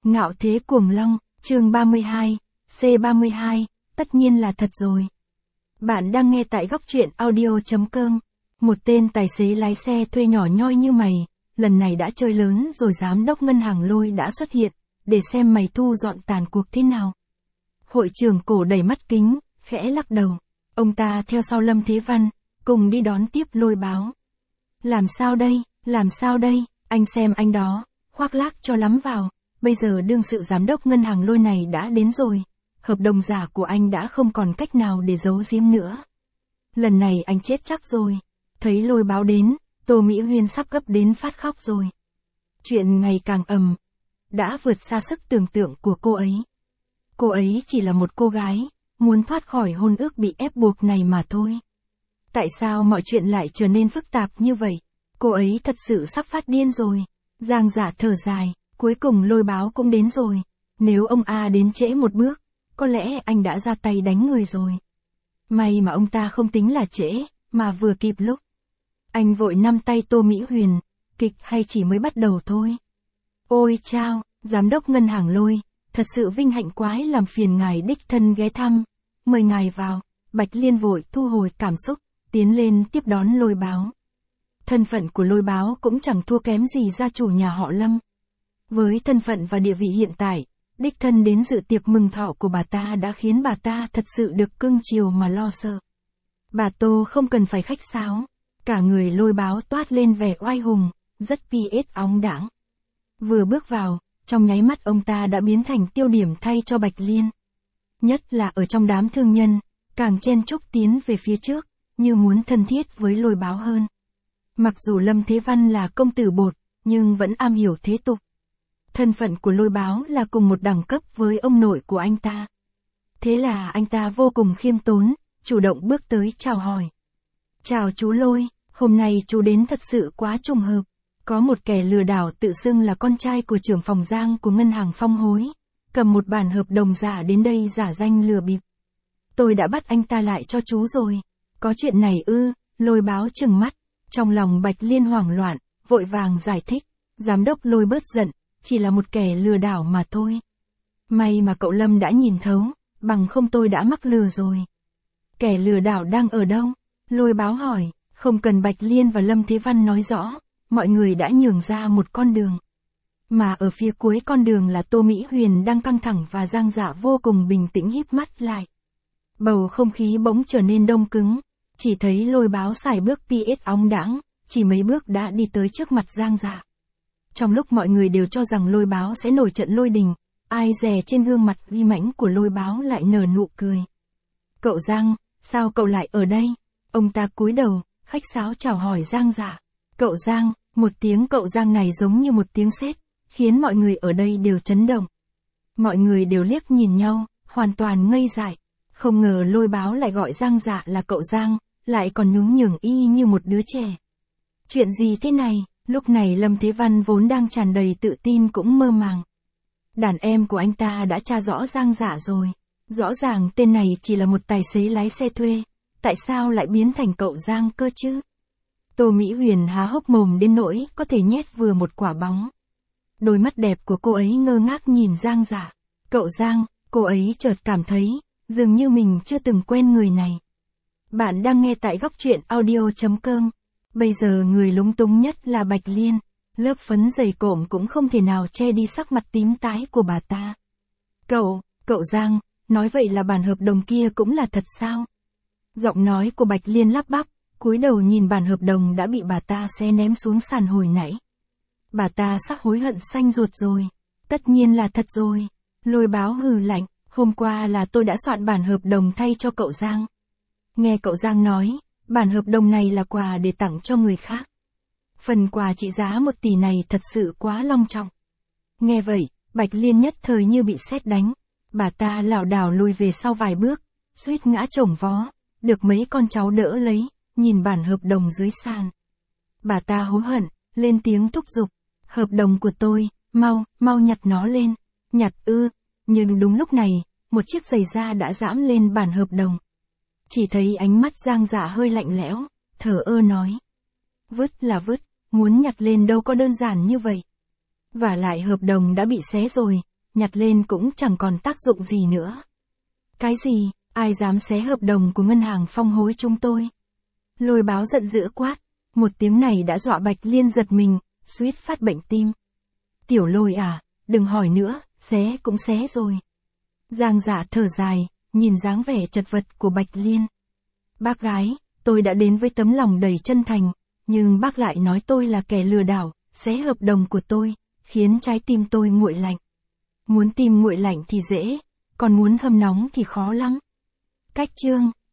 Ngạo thế cuồng long, chương 32, C32, tất nhiên là thật rồi. Bạn đang nghe tại góc truyện audio.com. Một tên tài xế lái xe thuê nhỏ nhoi như mày, lần này đã chơi lớn rồi. Giám đốc ngân hàng Lôi đã xuất hiện, để xem mày thu dọn tàn cuộc thế nào. Hội trưởng Cổ đầy mắt kính, khẽ lắc đầu. Ông ta theo sau Lâm Thế Văn, cùng đi đón tiếp Lôi Báo. Làm sao đây, anh xem anh đó, khoác lác cho lắm vào. Bây giờ đương sự giám đốc ngân hàng Lôi này đã đến rồi. Hợp đồng giả của anh đã không còn cách nào để giấu giếm nữa. Lần này anh chết chắc rồi. Thấy Lôi Báo đến, Tô Mỹ Huyên sắp gấp đến phát khóc rồi. Chuyện ngày càng ầm, đã vượt xa sức tưởng tượng của cô ấy. Cô ấy chỉ là một cô gái, muốn thoát khỏi hôn ước bị ép buộc này mà thôi. Tại sao mọi chuyện lại trở nên phức tạp như vậy? Cô ấy thật sự sắp phát điên rồi. Giang Dạ thở dài, cuối cùng Lôi Báo cũng đến rồi. Nếu ông A đến trễ một bước, có lẽ anh đã ra tay đánh người rồi. May mà ông ta không tính là trễ, mà vừa kịp lúc. Anh vội nắm tay Tô Mỹ Huyền, kịch hay chỉ mới bắt đầu thôi. Ôi chao, giám đốc ngân hàng Lôi, thật sự vinh hạnh quái làm phiền ngài đích thân ghé thăm. Mời ngài vào. Bạch Liên vội thu hồi cảm xúc, tiến lên tiếp đón Lôi Báo. Thân phận của Lôi Báo cũng chẳng thua kém gì gia chủ nhà họ Lâm. Với thân phận và địa vị hiện tại, đích thân đến dự tiệc mừng thọ của bà ta đã khiến bà ta thật sự được cưng chiều mà lo sợ. Bà Tô không cần phải khách sáo, cả người Lôi Báo toát lên vẻ oai hùng, rất PS óng đãng. Vừa bước vào, trong nháy mắt ông ta đã biến thành tiêu điểm thay cho Bạch Liên. Nhất là ở trong đám thương nhân, càng chen chúc tiến về phía trước, như muốn thân thiết với Lôi Báo hơn. Mặc dù Lâm Thế Văn là công tử bột, nhưng vẫn am hiểu thế tục. Thân phận của Lôi Báo là cùng một đẳng cấp với ông nội của anh ta. Thế là anh ta vô cùng khiêm tốn, chủ động bước tới chào hỏi. Chào chú Lôi, hôm nay chú đến thật sự quá trùng hợp. Có một kẻ lừa đảo tự xưng là con trai của trưởng phòng Giang của ngân hàng Phong Hối, cầm một bản hợp đồng giả đến đây giả danh lừa bịp. Tôi đã bắt anh ta lại cho chú rồi. Có chuyện này ư? Lôi Báo trừng mắt, trong lòng Bạch Liên hoảng loạn, vội vàng giải thích. Giám đốc Lôi bớt giận, chỉ là một kẻ lừa đảo mà thôi. May mà cậu Lâm đã nhìn thấu, bằng không tôi đã mắc lừa rồi. Kẻ lừa đảo đang ở đâu? Lôi Báo hỏi. Không cần Bạch Liên và Lâm Thế Văn nói rõ, mọi người đã nhường ra một con đường. Mà ở phía cuối con đường là Tô Mỹ Huyền đang căng thẳng và Giang Dạ vô cùng bình tĩnh híp mắt lại. Bầu không khí bỗng trở nên đông cứng, chỉ thấy Lôi Báo xài bước PS óng đãng, chỉ mấy bước đã đi tới trước mặt Giang Dạ. Trong lúc mọi người đều cho rằng Lôi Báo sẽ nổi trận lôi đình, ai dè trên gương mặt uy mãnh của Lôi Báo lại nở nụ cười. Cậu Giang, sao cậu lại ở đây? Ông ta cúi đầu, khách sáo chào hỏi Giang Dạ. Cậu Giang, một tiếng cậu Giang này giống như một tiếng sét, khiến mọi người ở đây đều chấn động. Mọi người đều liếc nhìn nhau, hoàn toàn ngây dại. Không ngờ Lôi Báo lại gọi Giang Dạ là cậu Giang, lại còn nhún nhường y như một đứa trẻ. Chuyện gì thế này? Lúc này Lâm Thế Văn vốn đang tràn đầy tự tin cũng mơ màng. Đàn em của anh ta đã tra rõ Giang Dạ rồi. Rõ ràng tên này chỉ là một tài xế lái xe thuê. Tại sao lại biến thành cậu Giang cơ chứ? Tô Mỹ Huyền há hốc mồm đến nỗi có thể nhét vừa một quả bóng. Đôi mắt đẹp của cô ấy ngơ ngác nhìn Giang Dạ. Cậu Giang, cô ấy chợt cảm thấy, dường như mình chưa từng quen người này. Bạn đang nghe tại góc truyện audio.com. Bây giờ người lúng túng nhất là Bạch Liên. Lớp phấn dày cộm cũng không thể nào che đi sắc mặt tím tái của bà ta. Cậu Giang, nói vậy là bản hợp đồng kia cũng là thật sao? Giọng nói của Bạch Liên lắp bắp, cúi đầu nhìn bản hợp đồng đã bị bà ta xé ném xuống sàn hồi nãy. Bà ta sắp hối hận xanh ruột rồi. Tất nhiên là thật rồi. Lôi Báo hừ lạnh, hôm qua là tôi đã soạn bản hợp đồng thay cho cậu Giang. Nghe cậu Giang nói, bản hợp đồng này là quà để tặng cho người khác. Phần quà trị giá 1 tỷ này thật sự quá long trọng. Nghe vậy, Bạch Liên nhất thời như bị sét đánh. Bà ta lảo đảo lùi về sau vài bước, suýt ngã chồng vó, được mấy con cháu đỡ lấy, nhìn bản hợp đồng dưới sàn. Bà ta hối hận, lên tiếng thúc giục. Hợp đồng của tôi, mau nhặt nó lên. Nhặt ư? Nhưng đúng lúc này, một chiếc giày da đã giãm lên bản hợp đồng. Chỉ thấy ánh mắt Giang Dạ hơi lạnh lẽo, thờ ơ nói. Vứt là vứt, muốn nhặt lên đâu có đơn giản như vậy. Vả lại hợp đồng đã bị xé rồi, nhặt lên cũng chẳng còn tác dụng gì nữa. Cái gì, ai dám xé hợp đồng của ngân hàng Phong Hối chúng tôi? Lôi Báo giận dữ quát, một tiếng này đã dọa Bạch Liên giật mình, suýt phát bệnh tim. Tiểu Lôi à, đừng hỏi nữa, xé cũng xé rồi. Giang Dạ thở dài, nhìn dáng vẻ chật vật của Bạch Liên. Bác gái, tôi đã đến với tấm lòng đầy chân thành, nhưng bác lại nói tôi là kẻ lừa đảo, xé hợp đồng của tôi, khiến trái tim tôi nguội lạnh. Muốn tim nguội lạnh thì dễ, còn muốn hâm nóng thì khó lắm. Cách chương